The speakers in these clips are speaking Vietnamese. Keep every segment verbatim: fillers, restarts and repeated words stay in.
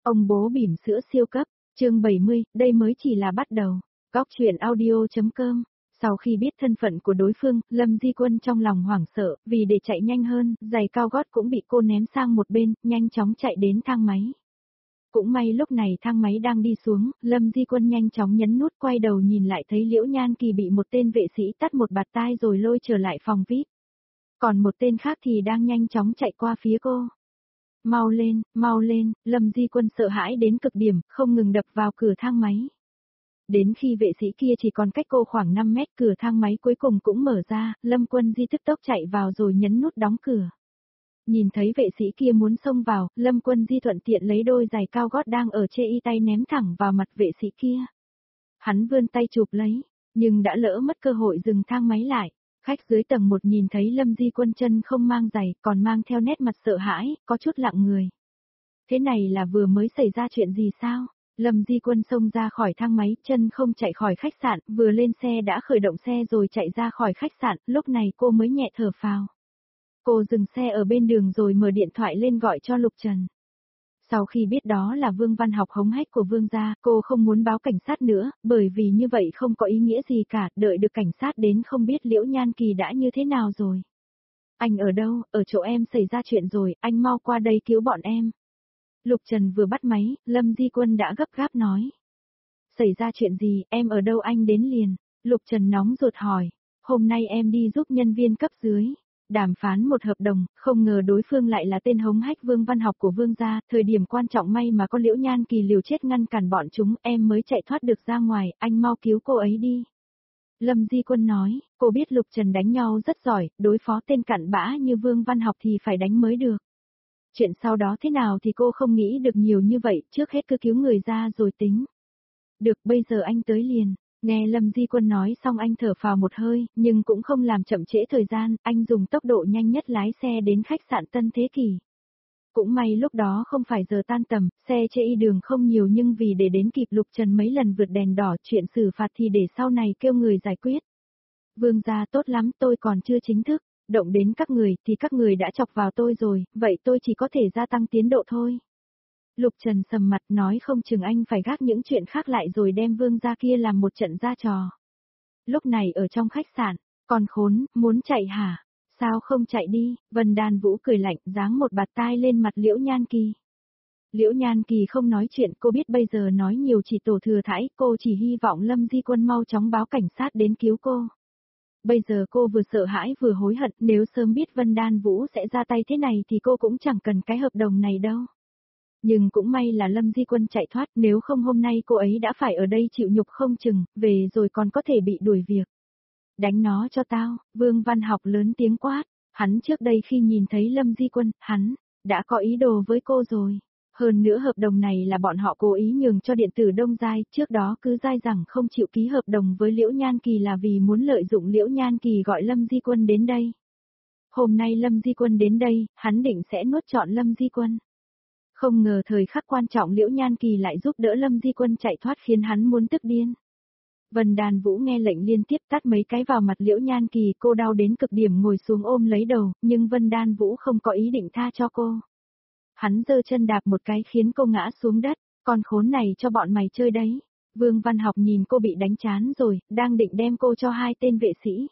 Ông bố bỉm sữa siêu cấp, chương bảy mươi, đây mới chỉ là bắt đầu. Góc truyện audio.com. Sau khi biết thân phận của đối phương, Lâm Di Quân trong lòng hoảng sợ, vì để chạy nhanh hơn, giày cao gót cũng bị cô ném sang một bên, nhanh chóng chạy đến thang máy. Cũng may lúc này thang máy đang đi xuống, Lâm Di Quân nhanh chóng nhấn nút quay đầu nhìn lại thấy Liễu Nhan Kỳ bị một tên vệ sĩ tát một bạt tai rồi lôi trở lại phòng vi ai pi. Còn một tên khác thì đang nhanh chóng chạy qua phía cô. Mau lên, mau lên, Lâm Di Quân sợ hãi đến cực điểm, không ngừng đập vào cửa thang máy. Đến khi vệ sĩ kia chỉ còn cách cô khoảng năm mét, cửa thang máy cuối cùng cũng mở ra, Lâm Quân Di tức tốc chạy vào rồi nhấn nút đóng cửa. Nhìn thấy vệ sĩ kia muốn xông vào, Lâm Quân Di thuận tiện lấy đôi giày cao gót đang ở chê y tay ném thẳng vào mặt vệ sĩ kia. Hắn vươn tay chụp lấy, nhưng đã lỡ mất cơ hội dừng thang máy lại. Khách dưới tầng một nhìn thấy Lâm Di Quân chân không mang giày, còn mang theo nét mặt sợ hãi, có chút lặng người. Thế này là vừa mới xảy ra chuyện gì sao? Lâm Di Quân xông ra khỏi thang máy, chân không chạy khỏi khách sạn, vừa lên xe đã khởi động xe rồi chạy ra khỏi khách sạn, lúc này cô mới nhẹ thở phào. Cô dừng xe ở bên đường rồi mở điện thoại lên gọi cho Lục Trần. Sau khi biết đó là Vương Văn Học hống hách của Vương gia, cô không muốn báo cảnh sát nữa, bởi vì như vậy không có ý nghĩa gì cả, đợi được cảnh sát đến không biết Liễu Nhan Kỳ đã như thế nào rồi. Anh ở đâu, ở chỗ em xảy ra chuyện rồi, anh mau qua đây cứu bọn em. Lục Trần vừa bắt máy, Lâm Di Quân đã gấp gáp nói. Xảy ra chuyện gì, em ở đâu anh đến liền. Lục Trần nóng ruột hỏi, hôm nay em đi giúp nhân viên cấp dưới đàm phán một hợp đồng, không ngờ đối phương lại là tên hống hách Vương Văn Học của Vương gia, thời điểm quan trọng may mà có Liễu Nhan Kỳ liều chết ngăn cản bọn chúng, em mới chạy thoát được ra ngoài, anh mau cứu cô ấy đi. Lâm Di Quân nói, cô biết Lục Trần đánh nhau rất giỏi, đối phó tên cặn bã như Vương Văn Học thì phải đánh mới được. Chuyện sau đó thế nào thì cô không nghĩ được nhiều như vậy, trước hết cứ cứu người ra rồi tính. Được, bây giờ anh tới liền. Nghe Lâm Di Quân nói xong anh thở phào một hơi, nhưng cũng không làm chậm trễ thời gian, anh dùng tốc độ nhanh nhất lái xe đến khách sạn Tân Thế Kỷ. Cũng may lúc đó không phải giờ tan tầm, xe chê y đường không nhiều nhưng vì để đến kịp Lục Trần mấy lần vượt đèn đỏ, chuyện xử phạt thì để sau này kêu người giải quyết. Vương gia tốt lắm, tôi còn chưa chính thức động đến các người thì các người đã chọc vào tôi rồi, vậy tôi chỉ có thể gia tăng tiến độ thôi. Lục Trần sầm mặt nói không chừng anh phải gác những chuyện khác lại rồi đem Vương gia kia làm một trận ra trò. Lúc này ở trong khách sạn, con khốn, muốn chạy hả? Sao không chạy đi? Vân Đan Vũ cười lạnh, giáng một bạt tai lên mặt Liễu Nhan Kỳ. Liễu Nhan Kỳ không nói chuyện, cô biết bây giờ nói nhiều chỉ tổ thừa thãi, cô chỉ hy vọng Lâm Di Quân mau chóng báo cảnh sát đến cứu cô. Bây giờ cô vừa sợ hãi vừa hối hận, nếu sớm biết Vân Đan Vũ sẽ ra tay thế này thì cô cũng chẳng cần cái hợp đồng này đâu. Nhưng cũng may là Lâm Di Quân chạy thoát, nếu không hôm nay cô ấy đã phải ở đây chịu nhục không chừng, về rồi còn có thể bị đuổi việc. Đánh nó cho tao, Vương Văn Học lớn tiếng quát, hắn trước đây khi nhìn thấy Lâm Di Quân, hắn đã có ý đồ với cô rồi. Hơn nữa hợp đồng này là bọn họ cố ý nhường cho điện tử Đông Giai, trước đó cứ dai rằng không chịu ký hợp đồng với Liễu Nhan Kỳ là vì muốn lợi dụng Liễu Nhan Kỳ gọi Lâm Di Quân đến đây. Hôm nay Lâm Di Quân đến đây, hắn định sẽ nuốt trọn Lâm Di Quân. Không ngờ thời khắc quan trọng Liễu Nhan Kỳ lại giúp đỡ Lâm Di Quân chạy thoát khiến hắn muốn tức điên. Vân Đàn Vũ nghe lệnh liên tiếp tát mấy cái vào mặt Liễu Nhan Kỳ, cô đau đến cực điểm ngồi xuống ôm lấy đầu, nhưng Vân Đan Vũ không có ý định tha cho cô. Hắn giơ chân đạp một cái khiến cô ngã xuống đất, con khốn này cho bọn mày chơi đấy. Vương Văn Học nhìn cô bị đánh chán rồi, đang định đem cô cho hai tên vệ sĩ.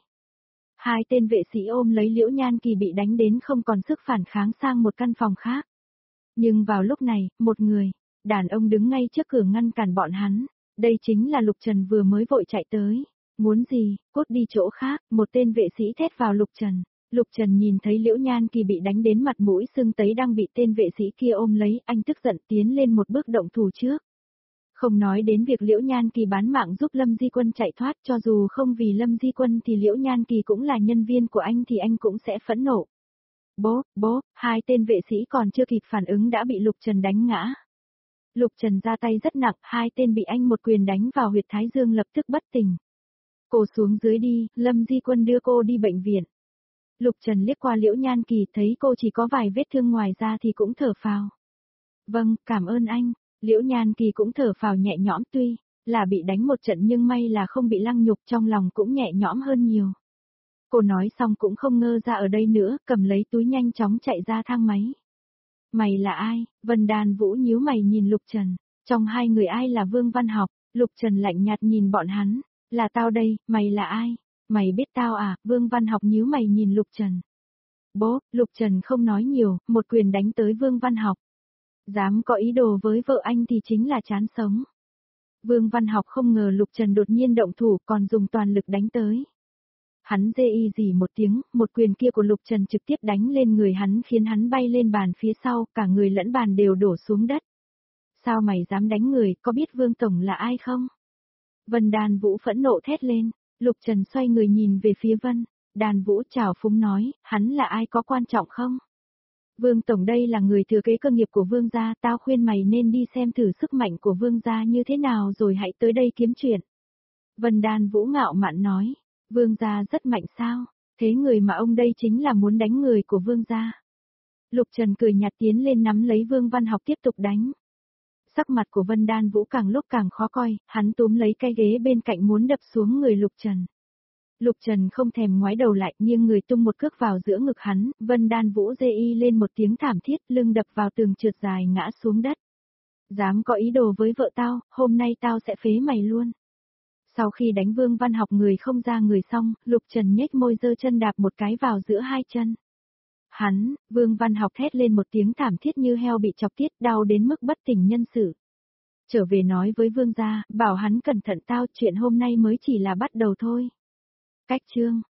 Hai tên vệ sĩ ôm lấy Liễu Nhan Kỳ bị đánh đến không còn sức phản kháng sang một căn phòng khác. Nhưng vào lúc này, một người, đàn ông đứng ngay trước cửa ngăn cản bọn hắn. Đây chính là Lục Trần vừa mới vội chạy tới. Muốn gì, cút đi chỗ khác, một tên vệ sĩ thét vào Lục Trần. Lục Trần nhìn thấy Liễu Nhan Kỳ bị đánh đến mặt mũi sưng tấy đang bị tên vệ sĩ kia ôm lấy, anh tức giận tiến lên một bước động thủ trước. Không nói đến việc Liễu Nhan Kỳ bán mạng giúp Lâm Di Quân chạy thoát, cho dù không vì Lâm Di Quân thì Liễu Nhan Kỳ cũng là nhân viên của anh thì anh cũng sẽ phẫn nộ. Bố, bố, hai tên vệ sĩ còn chưa kịp phản ứng đã bị Lục Trần đánh ngã. Lục Trần ra tay rất nặng, hai tên bị anh một quyền đánh vào huyệt thái dương lập tức bất tỉnh. Cô xuống dưới đi, Lâm Di Quân đưa cô đi bệnh viện. Lục Trần liếc qua Liễu Nhan Kỳ thấy cô chỉ có vài vết thương ngoài ra thì cũng thở phào. Vâng, cảm ơn anh. Liễu Nhan Kỳ cũng thở phào nhẹ nhõm, tuy là bị đánh một trận nhưng may là không bị lăng nhục, trong lòng cũng nhẹ nhõm hơn nhiều. Cô nói xong cũng không ngơ ra ở đây nữa, cầm lấy túi nhanh chóng chạy ra thang máy. Mày là ai? Vân Đan Vũ nhíu mày nhìn Lục Trần. Trong hai người ai là Vương Văn Học? Lục Trần lạnh nhạt nhìn bọn hắn. Là tao đây, mày là ai? Mày biết tao à? Vương Văn Học nhíu mày nhìn Lục Trần. Bố, Lục Trần không nói nhiều, một quyền đánh tới Vương Văn Học. Dám có ý đồ với vợ anh thì chính là chán sống. Vương Văn Học không ngờ Lục Trần đột nhiên động thủ còn dùng toàn lực đánh tới. Hắn dê y gì một tiếng, một quyền kia của Lục Trần trực tiếp đánh lên người hắn khiến hắn bay lên bàn phía sau, cả người lẫn bàn đều đổ xuống đất. Sao mày dám đánh người, có biết Vương Tổng là ai không? Vân Đan Vũ phẫn nộ thét lên, Lục Trần xoay người nhìn về phía Vân. Đan Vũ trào phúng nói, hắn là ai có quan trọng không? Vương Tổng đây là người thừa kế cơ nghiệp của Vương gia, tao khuyên mày nên đi xem thử sức mạnh của Vương gia như thế nào rồi hãy tới đây kiếm chuyện. Vân Đan Vũ ngạo mạn nói, Vương gia rất mạnh sao, thế người mà ông đây chính là muốn đánh người của Vương gia. Lục Trần cười nhạt tiến lên nắm lấy Vương Văn Học tiếp tục đánh. Sắc mặt của Vân Đan Vũ càng lúc càng khó coi, hắn túm lấy cái ghế bên cạnh muốn đập xuống người Lục Trần. Lục Trần không thèm ngoái đầu lại, nghiêng người tung một cước vào giữa ngực hắn, Vân Đan Vũ dê y lên một tiếng thảm thiết, lưng đập vào tường trượt dài ngã xuống đất. Dám có ý đồ với vợ tao, hôm nay tao sẽ phế mày luôn. Sau khi đánh Vương Văn Học người không ra người xong, Lục Trần nhếch môi giơ chân đạp một cái vào giữa hai chân. Hắn, Vương Văn Học thét lên một tiếng thảm thiết như heo bị chọc tiết, đau đến mức bất tỉnh nhân sự. Trở về nói với Vương gia, bảo hắn cẩn thận tao, chuyện hôm nay mới chỉ là bắt đầu thôi. Cách chương